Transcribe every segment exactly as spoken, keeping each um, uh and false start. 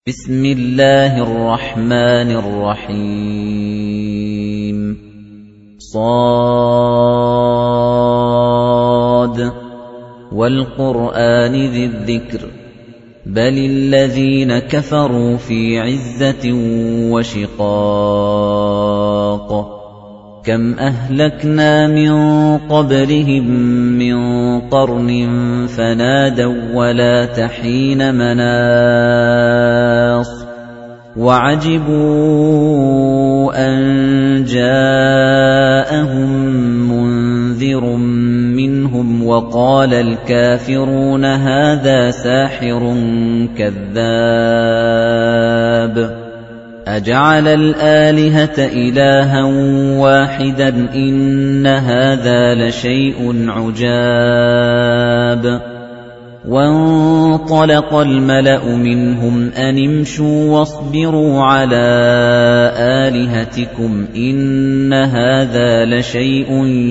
بسم الله الرحمن الرحيم صاد والقرآن ذي الذكر بل الذين كفروا في عزة وشقاق كم أهلكنا من قبلهم من قرن فنادوا ولا تحين مناص وعجبوا أن جاءهم منذر منهم وقال الكافرون هذا ساحر كذاب أجعل الآلهة إلها واحدا إن هذا لشيء عجاب وانطلق الملأ منهم أن امشوا واصبروا على آلهتكم إن هذا لشيء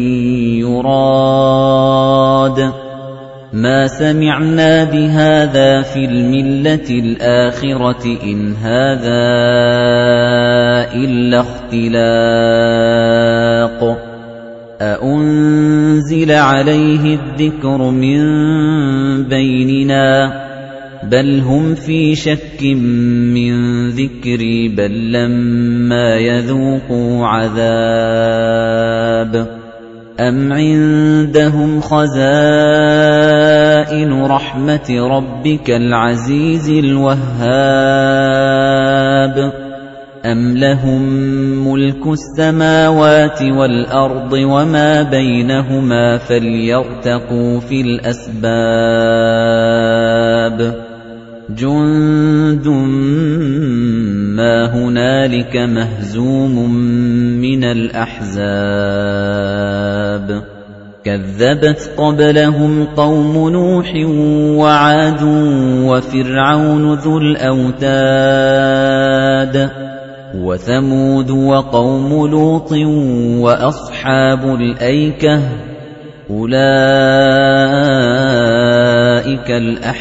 يراد ما سمعنا بهذا في الملة الآخرة إن هذا إلا اختلاق أأنزل عليه الذكر من بيننا بل هم في شك من ذكري بل لما يذوقوا عذاب أَمْ عِندَهُمْ خَزَائِنُ رَحْمَةِ رَبِّكَ الْعَزِيزِ الْوَهَّابِ أَمْ لَهُم مُّلْكُ السَّمَاوَاتِ وَالْأَرْضِ وَمَا بَيْنَهُمَا فَلْيَرْتَقُوا فِي الْأَسْبَابِ جُندٌ مَّا هُنَالِكَ مَهْزُومٌ مِّنَ الْأَحْزَابِ كَذَّبَتْ قَبْلَهُمْ قَوْمُ نُوحٍ وَعَادٌ وَفِرْعَوْنُ ذُو الْأَوْتَادِ وَثَمُودُ وَقَوْمُ لُوطٍ وَأَصْحَابُ الْأَيْكَةِ أُولَئِكَ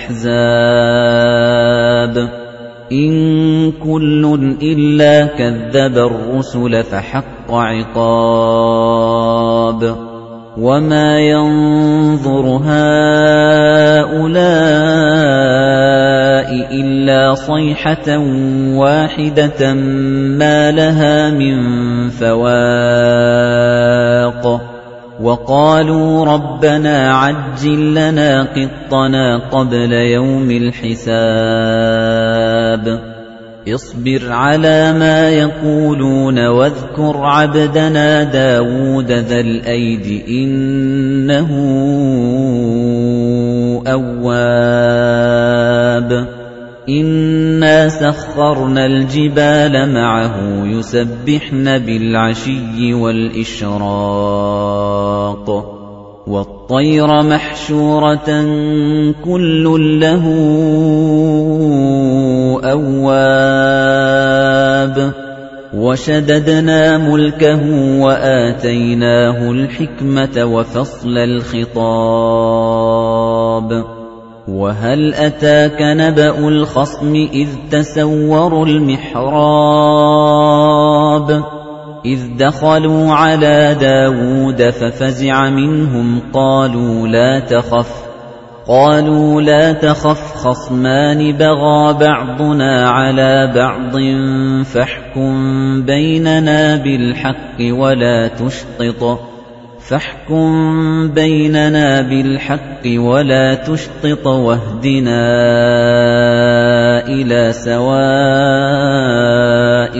الْأَحْزَابُ إِن كُلٌّ إِلَّا كَذَّبَ الرُّسُلَ فَحَقَّ عِقَابِ وَمَا يَنظُرُ هَؤُلَاءِ إِلَّا صَيْحَةً وَاحِدَةً مَا لَهَا مِن فَوَاقٍ وَقَالُوا رَبَّنَا عَجِّل لَّنَا قِطَّنَا قَبْلَ يَوْمِ الْحِسَابِ اصْبِرْ عَلَىٰ مَا يَقُولُونَ وَاذْكُرْ عَبْدَنَا دَاوُودَ ذَا الْأَيْدِ إِنَّهُ أَوَّابٌ إِنَّا سَخَّرْنَا الْجِبَالَ مَعَهُ يُسَبِّحْنَ بِالْعَشِيِّ وَالْإِشْرَاقِ وَالطَّيْرَ مَحْشُورَةً كُلٌّ لَّهُ أَوَّابٌ وَشَدَدْنَا مُلْكَهُ وَآتَيْنَاهُ الْحِكْمَةَ وَفَصْلَ الْخِطَابِ وَهَلْ أَتَاكَ نَبَأُ الْخَصْمِ إِذْ تَسَوَّرُوا الْمِحْرَابَ إِذْ دَخَلُوا عَلَى دَاوُودَ فَفَزِعَ مِنْهُمْ قَالُوا لَا تَخَفْ قَالُوا لَا تَخَفْ خَصْمَانِ بَغَىٰ بَعْضُنَا عَلَىٰ بَعْضٍ فَاحْكُم بَيْنَنَا بِالْحَقِّ وَلَا تُشْطِطْ فَاحْكُم بَيْنَنَا بِالْحَقِّ وَلَا تُشْطِطْ وَاهْدِنَا إِلَىٰ سَوَاءِ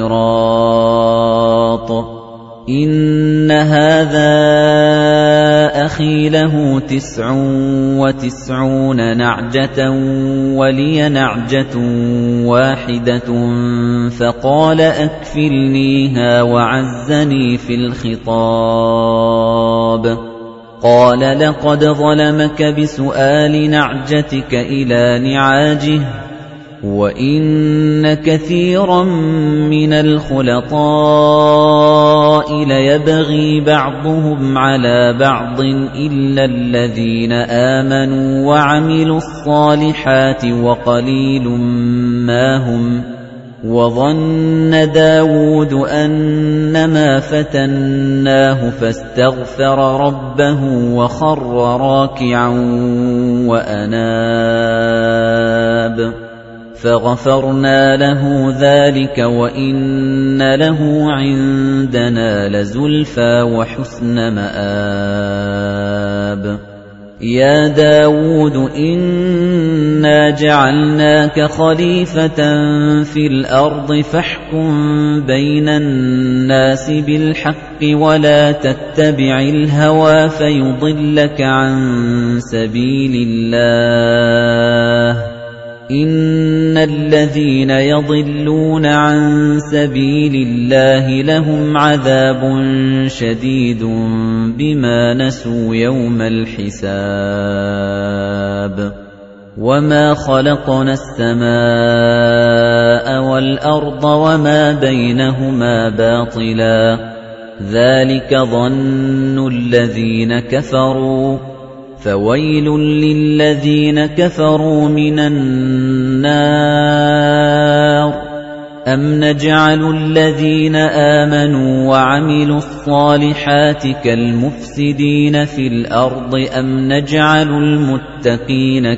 الصِّرَاطِ إِنَّ هَٰذَا أَخِي لَهُ تِسْعٌ وَتِسْعُونَ نَعْجَةً وَلِيَ نَعْجَةٌ وَاحِدَةٌ فَقَالَ أَكْفِلْنِيهَا وَعَزَّنِي فِي الْخِطَابِ قَالَ لَقَدْ ظَلَمَكَ بِسُؤَالِ نَعْجَتِكَ إِلَىٰ نِعَاجِهِ وَإِنَّ كَثِيرًا مِنَ الْخُلَطَاءِ الْقَبَائِلَ يَبْغِي بَعْضُهُمْ عَلَى بَعْضٍ إِلَّا الَّذِينَ آمَنُوا وَعَمِلُوا الصَّالِحَاتِ وَقَلِيلٌ مَّا هُمْ وَظَنَّ دَاوُودُ أَنَّمَا فَتَنَّاهُ فَاسْتَغْفَرَ رَبَّهُ وَخَرَّ رَاكِعًا وَأَنَابَ فَغَفَرْنَا لَهُ ذَلِكَ وَإِنَّ لَهُ عِندَنَا لَزُلْفَىٰ وَحُسْنَ مَآبٍ يَا دَاوُودُ إِنَّا جَعَلْنَاكَ خَلِيفَةً فِي الْأَرْضِ فَاحْكُم بَيْنَ النَّاسِ بِالْحَقِّ وَلَا تَتَّبِعِ الْهَوَىٰ فَيُضِلَّكَ عَن سَبِيلِ اللَّهِ ۚ إِنَّ الَّذِينَ يَضِلُّونَ عَن سَبِيلِ اللَّهِ لَهُمْ عَذَابٌ شَدِيدٌ بِمَا نَسُوا يَوْمَ الْحِسَابِ وَمَا خَلَقْنَا السَّمَاءَ وَالْأَرْضَ وَمَا بَيْنَهُمَا بَاطِلًا ذَلِكَ ظَنُّ الَّذِينَ كَفَرُوا فَوَيْلٌ لِّلَّذِينَ كَفَرُوا مِنَ النَّارِ أَمْ نَجْعَلُ الَّذِينَ آمَنُوا وَعَمِلُوا الصَّالِحَاتِ كَالْمُفْسِدِينَ فِي الْأَرْضِ أَمْ نَجْعَلُ الْمُتَّقِينَ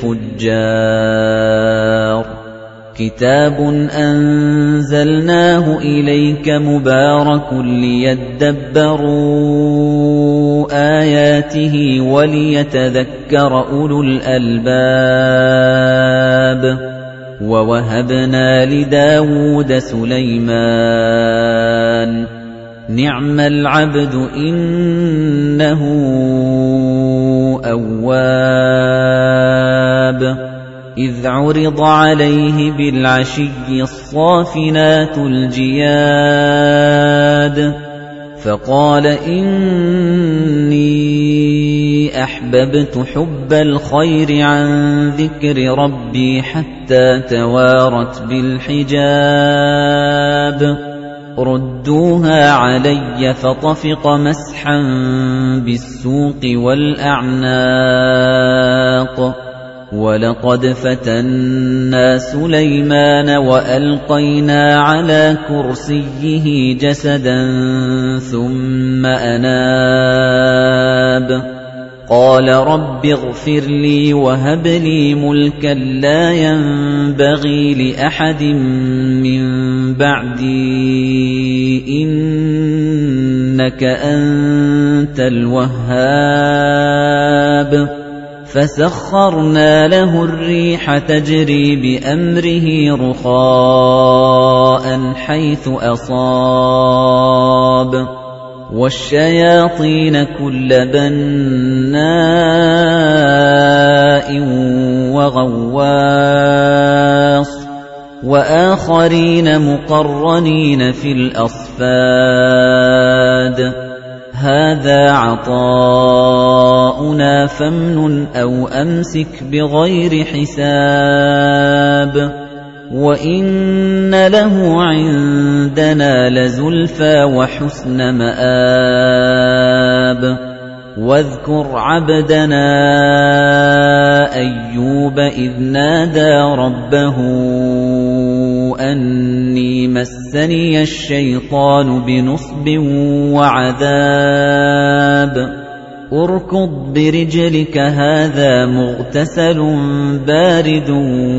كَالْفُجَّارِ كِتَابٌ أَنزَلْنَاهُ إِلَيْكَ مُبَارَكٌ لِّيَدَّبَّرُوا آيَاتِهِ وَلِيَتَذَكَّرَ أُولُو الْأَلْبَابِ وَوَهَبْنَا لِدَاوُودَ سُلَيْمَانَ نِعْمَ الْعَبْدُ إِنَّهُ أَوَّابٌ إِذْ عُرِضَ عَلَيْهِ بِالْعَشِيِّ الصَّافِنَاتُ الْجِيَادُ فَقَالَ إِنِّي أَحْبَبْتُ حُبَّ الْخَيْرِ عَن ذِكْرِ رَبِّي حَتَّى تَوَارَتْ بِالْحِجَابِ رُدُّوهَا عَلَيَّ فَطَفِقَ مَسْحًا بِالسُّوقِ وَالْأَعْنَاقِ وَلَقَدْ فَتَنَّا سُلَيْمَانَ وَأَلْقَيْنَا عَلَى كُرْسِيِّهِ جَسَدًا ثُمَّ أَنَابَ قَالَ رَبِّ اغْفِرْ لِي وَهَبْ لِي مُلْكًا لَّا يَنبَغِي لِأَحَدٍ مِّن بَعْدِي إِنَّكَ أَنتَ الْوَهَّابُ فَسَخَّرْنَا لَهُ الرِّيحَ تَجْرِي بِأَمْرِهِ رُخَاءً حَيْثُ أَصَابَ وَالشَّيَاطِينَ كُلَّ بَنَّاءٍ وَغَوَّاصٍ وَآخَرِينَ مُقَرَّنِينَ فِي الْأَصْفَادِ هَذَا عَطَاؤُنَا فَامْنُنْ أَوْ أَمْسِكْ بِغَيْرِ حِسَابٍ وَإِنَّ لَهُ عِندَنَا لَزُلْفَىٰ وَحُسْنَ مَآبٍ وَاذْكُرْ عَبْدَنَا أَيُّوبَ إِذْ نَادَىٰ رَبَّهُ أَنِّي مَسَّنِيَ الشَّيْطَانُ بِنُصْبٍ وَعَذَابٍ ارْكُضْ بِرِجْلِكَ هَٰذَا مُغْتَسَلٌ بَارِدٌ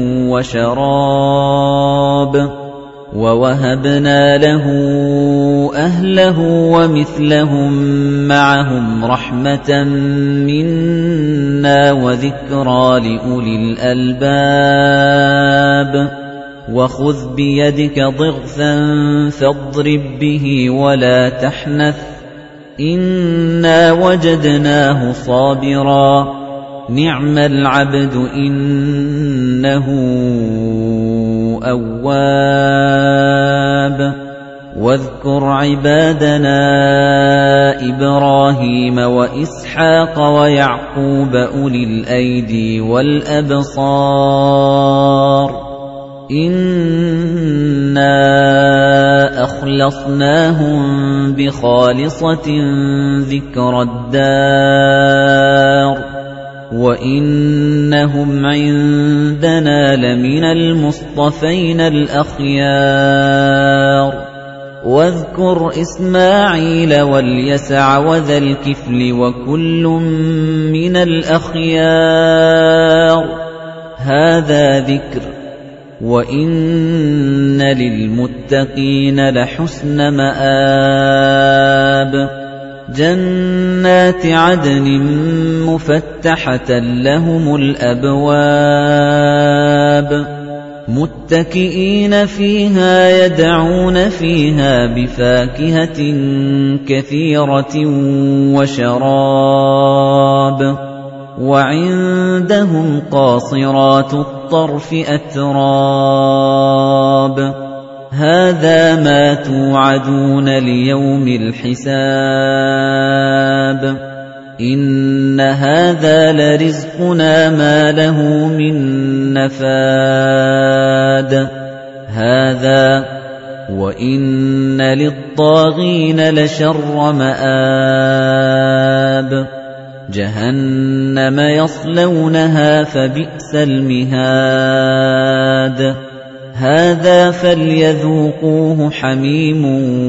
وَشَرَابٌ وَوَهَبْنَا لَهُ أَهْلَهُ وَمِثْلَهُم مَّعَهُمْ رَحْمَةً مِّنَّا وَذِكْرَىٰ لِأُولِي الْأَلْبَابِ وَخُذْ بِيَدِكَ ضِغْثًا فَاضْرِب بِّهِ وَلَا تَحْنَثْ إِنَّا وَجَدْنَاهُ صَابِرًا نِعْمَ الْعَبْدُ إِنَّهُ أَوَّابٌ وَاذْكُرْ عِبَادَنَا إِبْرَاهِيمَ وَإِسْحَاقَ وَيَعْقُوبَ أُولِي الْأَيْدِي وَالْأَبْصَارِ إِنَّا أَخْلَصْنَاهُم أَخْلَصْنَاهُم بِخَالِصَةٍ ذِكْرَى الدَّارِ وَإِنَّهُمْ عِندَنَا لَمِنَ الْمُصْطَفَيْنَ الْأَخْيَارِ وَاذْكُرْ إِسْمَاعِيلَ وَالْيَسَعَ وَذَا الْكِفْلِ وَكُلٌّ مِّنَ الْأَخْيَارِ هَذَا ذِكْرٌ وَإِنَّ لِلْمُتَّقِينَ لَحُسْنَ مَآبٍ جَنَّاتِ عَدْنٍ مُفَتَّحَةً لَّهُمُ الْأَبْوَابُ مُتَّكِئِينَ فِيهَا يَدْعُونَ فِيهَا بِفَاكِهَةٍ كَثِيرَةٍ وَشَرَابٍ وَعِندَهُمْ قَاصِرَاتُ الطَّرْفِ أَتْرَابٌ هَذَا مَا تُوعَدُونَ لِيَوْمِ الْحِسَابِ إِنَّ هَذَا لَرِزْقُنَا مَا لَهُ مِن نَّفَادٍ هَذَا وَإِنَّ لِلطَّاغِينَ لَشَرَّ مَآبٍ جَهَنَّمَ يَصْلَوْنَهَا فَبِئْسَ الْمِهَادُ هَذَا فَلْيَذُوقُوهُ حَمِيمٌ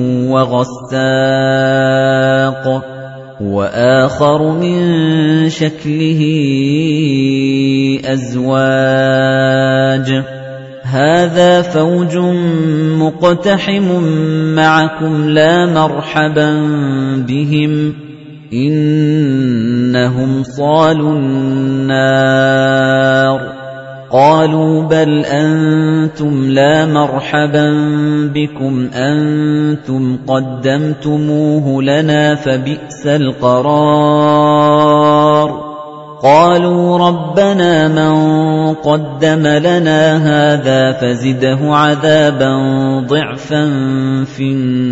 وَغَسَّاقٌ وَآخَرُ مِن شَكْلِهِ أَزْوَاجٌ هَذَا فَوْجٌ مُقْتَحِمٌ مَّعَكُمْ لَا مَرْحَبًا بِهِمْ إِنَّهُمْ صَالُو النَّارِ قَالُوا بَلْ أَنتُمْ لَا مَرْحَبًا بِكُمْ أَنتُمْ قَدَّمْتُمُوهُ لَنَا فَبِئْسَ الْقَرَارُ قَالُوا رَبَّنَا مَن قَدَّمَ لَنَا هَٰذَا فَزِدْهُ عَذَابًا ضِعْفًا فِي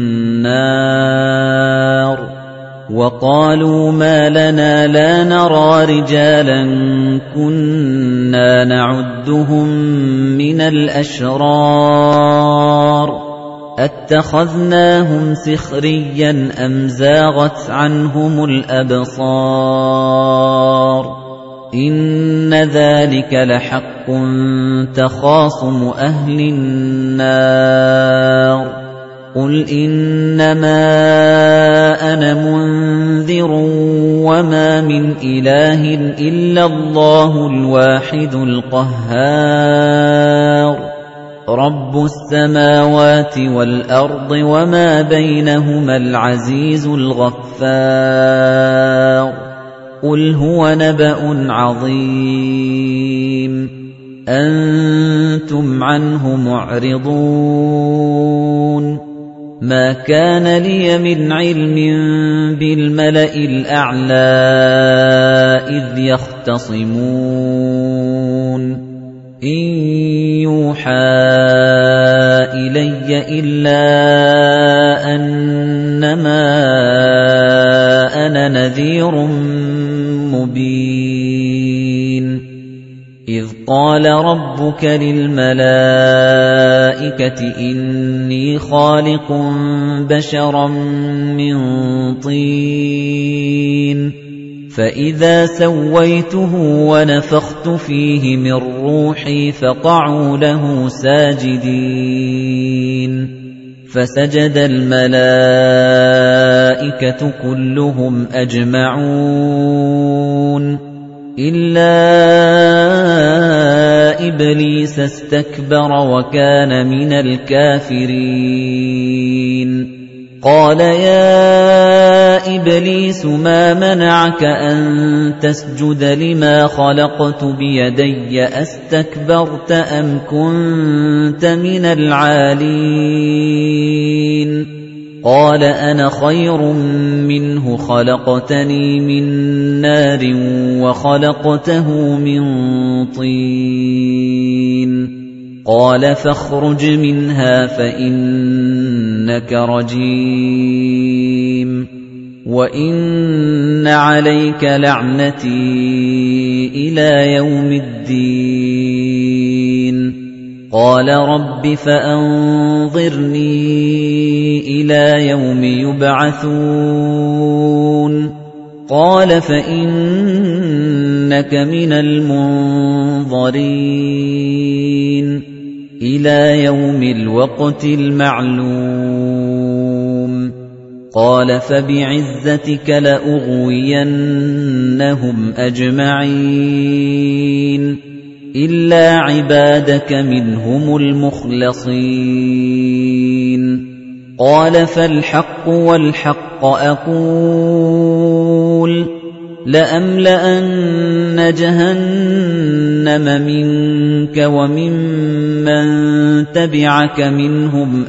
النَّارِ وَقَالُوا مَا لَنَا لَا نَرَىٰ رِجَالًا كُنَّا نَعُدُّهُم مِّنَ الْأَشْرَارِ أَتَّخَذْنَاهُمْ سِخْرِيًّا أَمْ زَاغَتْ عَنْهُمُ الْأَبْصَارُ إِنَّ ذَلِكَ لَحَقٌّ تَخَاصُمُ أَهْلِ النَّارِ قُلْ إِنَّمَا أَنَا مُنذِرٌ وَمَا مِنْ إِلَٰهٍ إِلَّا اللَّهُ الْوَاحِدُ الْقَهَّارُ رَبُّ السَّمَاوَاتِ وَالْأَرْضِ وَمَا بَيْنَهُمَا الْعَزِيزُ الْغَفَّارُ قُلْ هُوَ نَبَأٌ عَظِيمٌ أَنتُمْ عَنْهُ مُعْرِضُونَ مَا كَانَ لِيَ مِنْ عِلْمٍ بِالْمَلَإِ الْأَعْلَى إِذْ يَخْتَصِمُونَ إِنْ يُوحَىٰ إِلَيَّ إِلَّا أَنَّمَا أَنَا نَذِيرٌ مُبِينٌ إِذْ قَالَ رَبُّكَ لِلْمَلَائِكَةِ إِنِّي خَالِقٌ بَشَرًا مِّن طِينٍ فَإِذَا سَوَّيْتُهُ وَنَفَخْتُ فِيهِ مِن رُّوحِي فَقَعُوا لَهُ سَاجِدِينَ فَسَجَدَ الْمَلَائِكَةُ كُلُّهُمْ أَجْمَعُونَ إِلَّا إِبْلِيسَ اسْتَكْبَرَ وَكَانَ مِنَ الْكَافِرِينَ قَالَ يَا إِبْلِيسُ مَا مَنَعَكَ أَن تَسْجُدَ لِمَا خَلَقْتُ بِيَدَيَّ أَسْتَكْبَرْتَ أَمْ كُنتَ مِنَ الْعَالِينَ قَالَ أَنَا خَيْرٌ مِّنْهُ خَلَقْتَنِي مِن نَّارٍ وَخَلَقْتَهُ مِن طِينٍ قَالَ فَاخْرُجْ مِنْهَا فَإِنَّكَ رَجِيمٌ وَإِنَّ عَلَيْكَ لَعْنَتِي إِلَى يَوْمِ الدِّينِ قَالَ رَبِّ فَأَنظِرْنِي إِلَىٰ يَوْمِ يُبْعَثُونَ قَالَ فَإِنَّكَ مِنَ الْمُنظَرِينَ إِلَىٰ يَوْمِ الْوَقْتِ الْمَعْلُومِ قَالَ فَبِعِزَّتِكَ لَأُغْوِيَنَّهُمْ أَجْمَعِينَ إِلَّا عِبَادَكَ مِنْهُمُ الْمُخْلَصِينَ قَالَ فَالْحَقُّ وَالْحَقَّ أَقُولُ لَأَمْلَأَنَّ جَهَنَّمَ مِنكَ وَمِمَّن تَبِعَكَ مِنْهُمْ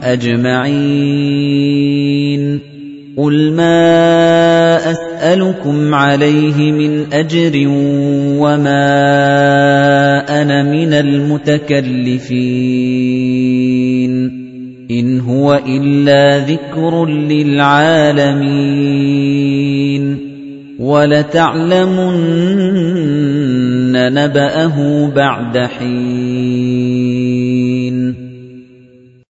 أَجْمَعِينَ قُلْ مَا أَسْأَلُكُمْ عَلَيْهِ مِنْ أَجْرٍ وَمَا أَنَا مِنَ الْمُتَكَلِّفِينَ إِنْ هُوَ إِلَّا ذِكْرٌ لِّلْعَالَمِينَ وَلَتَعْلَمُنَّ نَبَأَهُ بَعْدَ حِينٍ